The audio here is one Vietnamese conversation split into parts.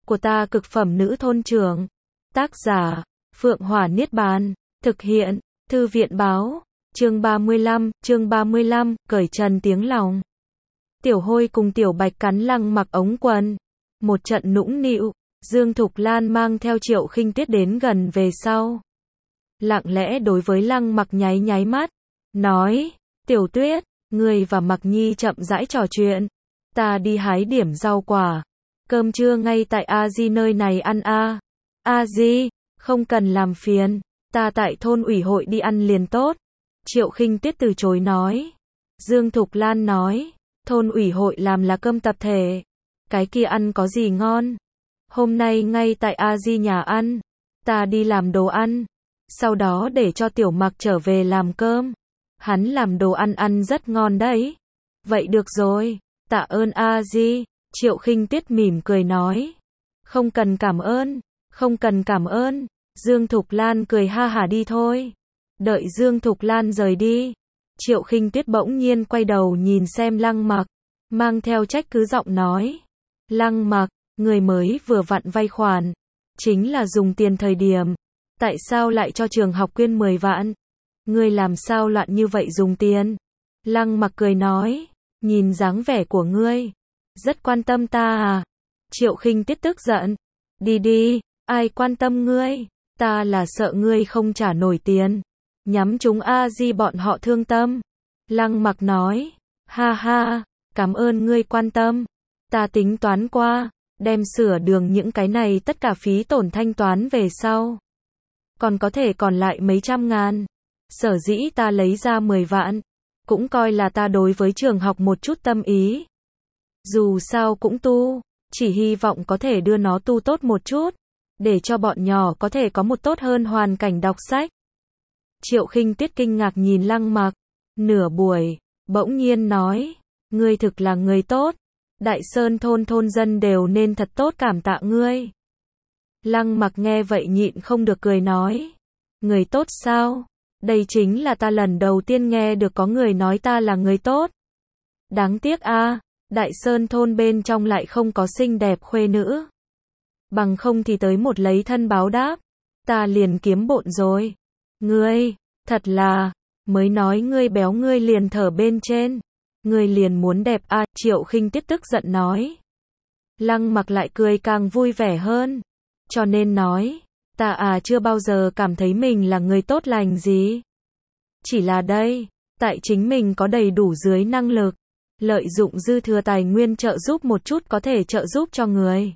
của ta cực phẩm nữ thôn trưởng. Tác giả, Phượng Hỏa Niết Bàn. Thực hiện, Thư viện báo. Chương 35, cởi trần tiếng lòng. Tiểu Hôi cùng Tiểu Bạch cắn Lăng Mặc ống quần. Một trận nũng nịu, Dương Thục Lan mang theo Triệu Khinh Tuyết đến gần về sau. Lặng lẽ đối với Lăng Mặc nháy nháy mắt, nói, Tiểu Tuyết, ngươi và Mặc Nhi chậm rãi trò chuyện. Ta đi hái điểm rau quả. Cơm trưa ngay tại A Di nơi này ăn a. A Di, không cần làm phiền. Ta tại thôn ủy hội đi ăn liền tốt. Triệu Khinh Tuyết từ chối nói. Dương Thục Lan nói, thôn ủy hội làm là cơm tập thể. Cái kia ăn có gì ngon. Hôm nay ngay tại A Di nhà ăn. Ta đi làm đồ ăn. Sau đó để cho Tiểu Mặc trở về làm cơm. Hắn làm đồ ăn ăn rất ngon đấy. Vậy được rồi, tạ ơn A Di. Triệu Khinh Tuyết mỉm cười nói. Không cần cảm ơn, không cần cảm ơn. Dương Thục Lan cười ha hả đi thôi. Đợi Dương Thục Lan rời đi, Triệu Khinh Tuyết bỗng nhiên quay đầu nhìn xem Lăng Mặc, mang theo trách cứ giọng nói. Lăng Mặc, người mới vừa vặn vay khoản, chính là dùng tiền thời điểm. Tại sao lại cho trường học quyên 10 vạn? Ngươi làm sao loạn như vậy dùng tiền? Lăng Mặc cười nói, nhìn dáng vẻ của ngươi, rất quan tâm ta à? Triệu Khinh Tuyết tức giận. Đi đi, ai quan tâm ngươi? Ta là sợ ngươi không trả nổi tiền. Nhắm chúng A Di bọn họ thương tâm. Lăng Mặc nói, ha ha, cảm ơn ngươi quan tâm. Ta tính toán qua, đem sửa đường những cái này tất cả phí tổn thanh toán về sau. Còn có thể còn lại mấy trăm ngàn. Sở dĩ ta lấy ra 10 vạn, cũng coi là ta đối với trường học một chút tâm ý. Dù sao cũng tu, chỉ hy vọng có thể đưa nó tu tốt một chút, để cho bọn nhỏ có thể có một tốt hơn hoàn cảnh đọc sách. Triệu Khinh Tuyết kinh ngạc nhìn Lăng Mặc, nửa buổi, bỗng nhiên nói, ngươi thực là người tốt, Đại Sơn thôn thôn dân đều nên thật tốt cảm tạ ngươi. Lăng Mặc nghe vậy nhịn không được cười nói, người tốt sao? Đây chính là ta lần đầu tiên nghe được có người nói ta là người tốt. Đáng tiếc a, Đại Sơn thôn bên trong lại không có xinh đẹp khuê nữ. Bằng không thì tới một lấy thân báo đáp, ta liền kiếm bộn rồi. Ngươi, thật là, mới nói ngươi béo ngươi liền thở bên trên. Ngươi liền muốn đẹp a, Triệu Khinh Tuyết tức giận nói. Lăng Mặc lại cười càng vui vẻ hơn. Cho nên nói, ta chưa bao giờ cảm thấy mình là người tốt lành gì. Chỉ là đây, tại chính mình có đầy đủ dưới năng lực, lợi dụng dư thừa tài nguyên trợ giúp một chút có thể trợ giúp cho người.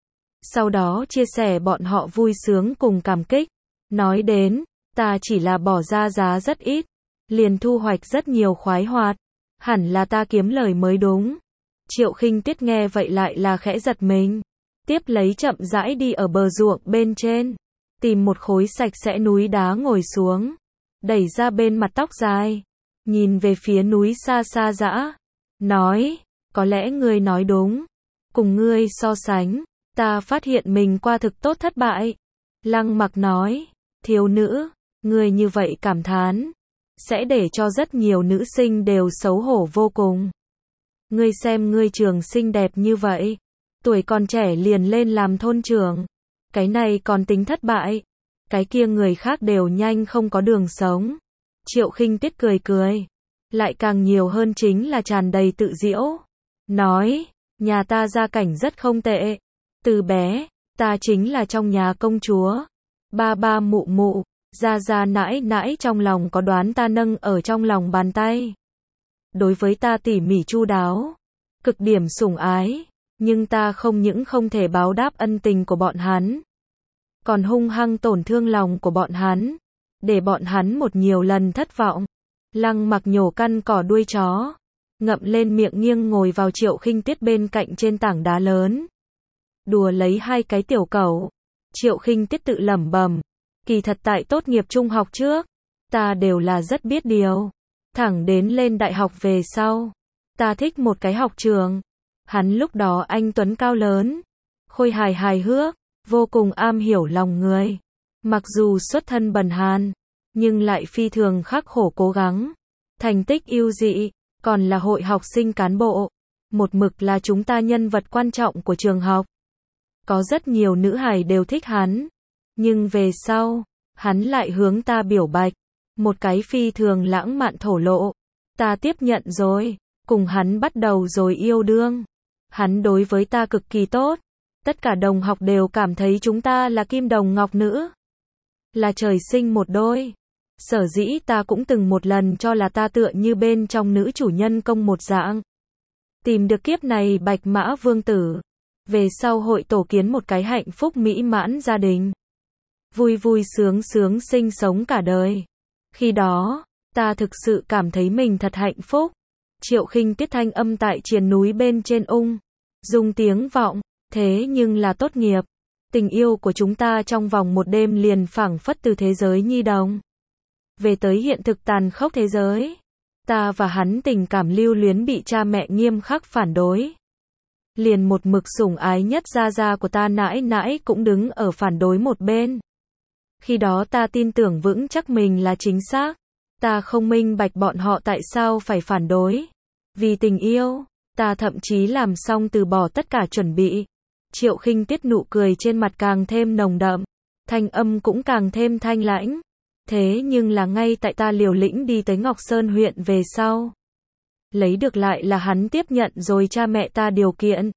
Sau đó chia sẻ bọn họ vui sướng cùng cảm kích. Nói đến, ta chỉ là bỏ ra giá rất ít, liền thu hoạch rất nhiều khoái hoạt. Hẳn là ta kiếm lời mới đúng. Triệu Khinh Tuyết nghe vậy lại là khẽ giật mình. Tiếp lấy chậm rãi đi ở bờ ruộng bên trên, tìm một khối sạch sẽ núi đá ngồi xuống, đẩy ra bên mặt tóc dài, nhìn về phía núi xa xa dã, nói, có lẽ ngươi nói đúng, cùng ngươi so sánh, ta phát hiện mình qua thực tốt thất bại. Lăng Mặc nói, thiếu nữ, ngươi như vậy cảm thán, sẽ để cho rất nhiều nữ sinh đều xấu hổ vô cùng. Ngươi xem ngươi trường xinh đẹp như vậy, tuổi còn trẻ liền lên làm thôn trưởng, cái này còn tính thất bại, cái kia người khác đều nhanh không có đường sống. Triệu Khinh Tuyết cười cười, lại càng nhiều hơn chính là tràn đầy tự giễu, nói, nhà ta gia cảnh rất không tệ, từ bé, ta chính là trong nhà công chúa, ba ba mụ mụ, gia gia nãi nãi trong lòng có đoán ta nâng ở trong lòng bàn tay. Đối với ta tỉ mỉ chu đáo, cực điểm sủng ái. Nhưng ta không những không thể báo đáp ân tình của bọn hắn, còn hung hăng tổn thương lòng của bọn hắn, để bọn hắn một nhiều lần thất vọng. Lăng Mặc nhổ căn cỏ đuôi chó, ngậm lên miệng nghiêng ngồi vào Triệu Khinh Tuyết bên cạnh trên tảng đá lớn, đùa lấy hai cái tiểu cẩu. Triệu Khinh Tuyết tự lẩm bẩm, kỳ thật tại tốt nghiệp trung học trước, ta đều là rất biết điều, thẳng đến lên đại học về sau, ta thích một cái học trường. Hắn lúc đó anh tuấn cao lớn, khôi hài hài hước, vô cùng am hiểu lòng người. Mặc dù xuất thân bần hàn, nhưng lại phi thường khắc khổ cố gắng. Thành tích ưu dị, còn là hội học sinh cán bộ. Một mực là chúng ta nhân vật quan trọng của trường học. Có rất nhiều nữ hài đều thích hắn. Nhưng về sau, hắn lại hướng ta biểu bạch. Một cái phi thường lãng mạn thổ lộ. Ta tiếp nhận rồi. Cùng hắn bắt đầu rồi yêu đương. Hắn đối với ta cực kỳ tốt. Tất cả đồng học đều cảm thấy chúng ta là kim đồng ngọc nữ. Là trời sinh một đôi. Sở dĩ ta cũng từng một lần cho là ta tựa như bên trong nữ chủ nhân công một dạng. Tìm được kiếp này bạch mã vương tử. Về sau hội tổ kiến một cái hạnh phúc mỹ mãn gia đình. Vui vui sướng sướng sinh sống cả đời. Khi đó, ta thực sự cảm thấy mình thật hạnh phúc. Triệu Khinh Tuyết thanh âm tại triền núi bên trên dung tiếng vọng. Thế nhưng là tốt nghiệp. Tình yêu của chúng ta trong vòng một đêm liền phảng phất từ thế giới nhi đồng. Về tới hiện thực tàn khốc thế giới. Ta và hắn tình cảm lưu luyến bị cha mẹ nghiêm khắc phản đối. Liền một mực sủng ái nhất gia gia của ta nãi nãi cũng đứng ở phản đối một bên. Khi đó ta tin tưởng vững chắc mình là chính xác. Ta không minh bạch bọn họ tại sao phải phản đối. Vì tình yêu, ta thậm chí làm xong từ bỏ tất cả chuẩn bị. Triệu Khinh Tuyết nụ cười trên mặt càng thêm nồng đậm. Thanh âm cũng càng thêm thanh lãnh. Thế nhưng là ngay tại ta liều lĩnh đi tới Ngọc Sơn huyện về sau. Lấy được lại là hắn tiếp nhận rồi cha mẹ ta điều kiện.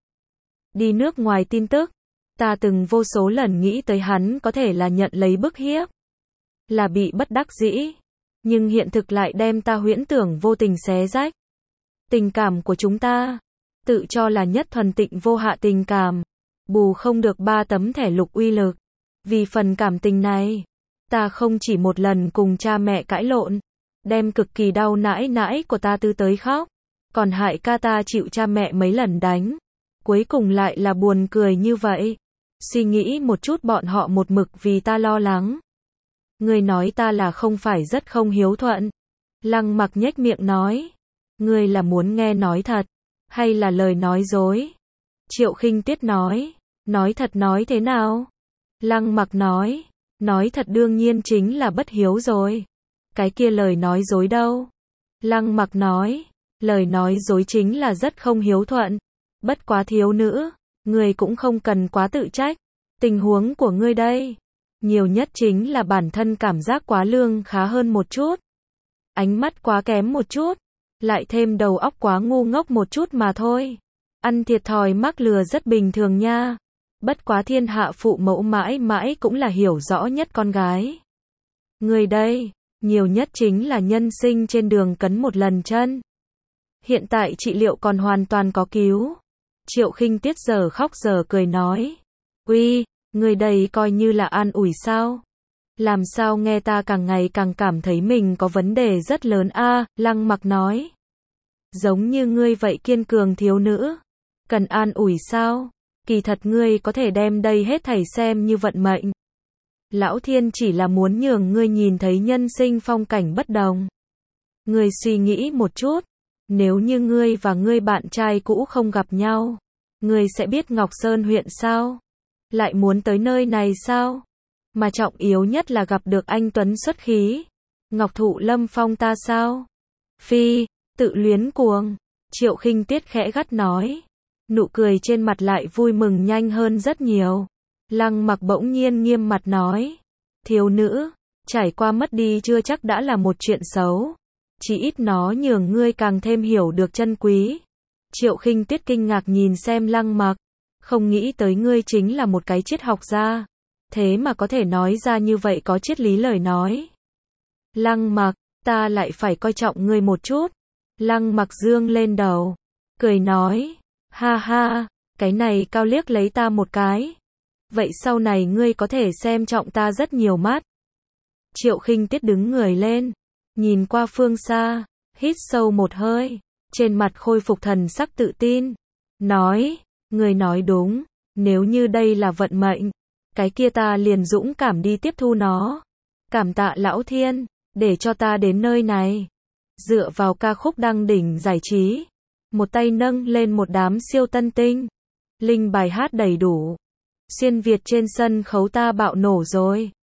Đi nước ngoài tin tức. Ta từng vô số lần nghĩ tới hắn có thể là nhận lấy bức hiếp. Là bị bất đắc dĩ. Nhưng hiện thực lại đem ta huyễn tưởng vô tình xé rách. Tình cảm của chúng ta. Tự cho là nhất thuần tịnh vô hạ tình cảm. Bù không được 3 tấm thẻ lục uy lực. Vì phần cảm tình này. Ta không chỉ một lần cùng cha mẹ cãi lộn. Đem cực kỳ đau nãi nãi của ta tư tới khóc. Còn hại ca ta chịu cha mẹ mấy lần đánh. Cuối cùng lại là buồn cười như vậy. Suy nghĩ một chút bọn họ một mực vì ta lo lắng. Ngươi nói ta là không phải rất không hiếu thuận. Lăng Mặc nhếch miệng nói. Ngươi là muốn nghe nói thật. Hay là lời nói dối? Triệu Khinh Tuyết nói. Nói thật nói thế nào? Lăng Mặc nói. Nói thật đương nhiên chính là bất hiếu rồi. Cái kia lời nói dối đâu? Lăng Mặc nói. Lời nói dối chính là rất không hiếu thuận. Bất quá thiếu nữ. Ngươi cũng không cần quá tự trách. Tình huống của ngươi đây. Nhiều nhất chính là bản thân cảm giác quá lương khá hơn một chút. Ánh mắt quá kém một chút. Lại thêm đầu óc quá ngu ngốc một chút mà thôi. Ăn thiệt thòi mắc lừa rất bình thường nha. Bất quá thiên hạ phụ mẫu mãi mãi cũng là hiểu rõ nhất con gái. Người đây, nhiều nhất chính là nhân sinh trên đường cấn một lần chân. Hiện tại trị liệu còn hoàn toàn có cứu. Triệu Khinh Tuyết giờ khóc giờ cười nói. Uy, người đây coi như là an ủi sao? Làm sao nghe ta càng ngày càng cảm thấy mình có vấn đề rất lớn a? Lăng Mặc nói. Giống như ngươi vậy kiên cường thiếu nữ. Cần an ủi sao? Kỳ thật ngươi có thể đem đây hết thảy xem như vận mệnh. Lão Thiên chỉ là muốn nhường ngươi nhìn thấy nhân sinh phong cảnh bất đồng. Ngươi suy nghĩ một chút. Nếu như ngươi và ngươi bạn trai cũ không gặp nhau. Ngươi sẽ biết Ngọc Sơn huyện sao? Lại muốn tới nơi này sao? Mà trọng yếu nhất là gặp được anh Tuấn xuất khí. Ngọc Thụ Lâm Phong ta sao? Phi, tự luyến cuồng. Triệu Khinh Tuyết khẽ gắt nói. Nụ cười trên mặt lại vui mừng nhanh hơn rất nhiều. Lăng Mặc bỗng nhiên nghiêm mặt nói. Thiếu nữ, trải qua mất đi chưa chắc đã là một chuyện xấu. Chỉ ít nó nhường ngươi càng thêm hiểu được chân quý. Triệu Khinh Tuyết kinh ngạc nhìn xem Lăng Mặc. Không nghĩ tới ngươi chính là một cái triết học gia. Thế mà có thể nói ra như vậy có triết lý lời nói. Lăng Mặc, ta lại phải coi trọng ngươi một chút. Lăng Mặc dương lên đầu. Cười nói. Ha ha, cái này cao liếc lấy ta một cái. Vậy sau này ngươi có thể xem trọng ta rất nhiều mắt. Triệu Khinh Tuyết đứng người lên. Nhìn qua phương xa. Hít sâu một hơi. Trên mặt khôi phục thần sắc tự tin. Nói. Ngươi nói đúng. Nếu như đây là vận mệnh. Cái kia ta liền dũng cảm đi tiếp thu nó. Cảm tạ Lão Thiên. Để cho ta đến nơi này. Dựa vào ca khúc đăng đỉnh giải trí. Một tay nâng lên một đám siêu tân tinh. Linh bài hát đầy đủ. Xuyên Việt trên sân khấu ta bạo nổ rồi.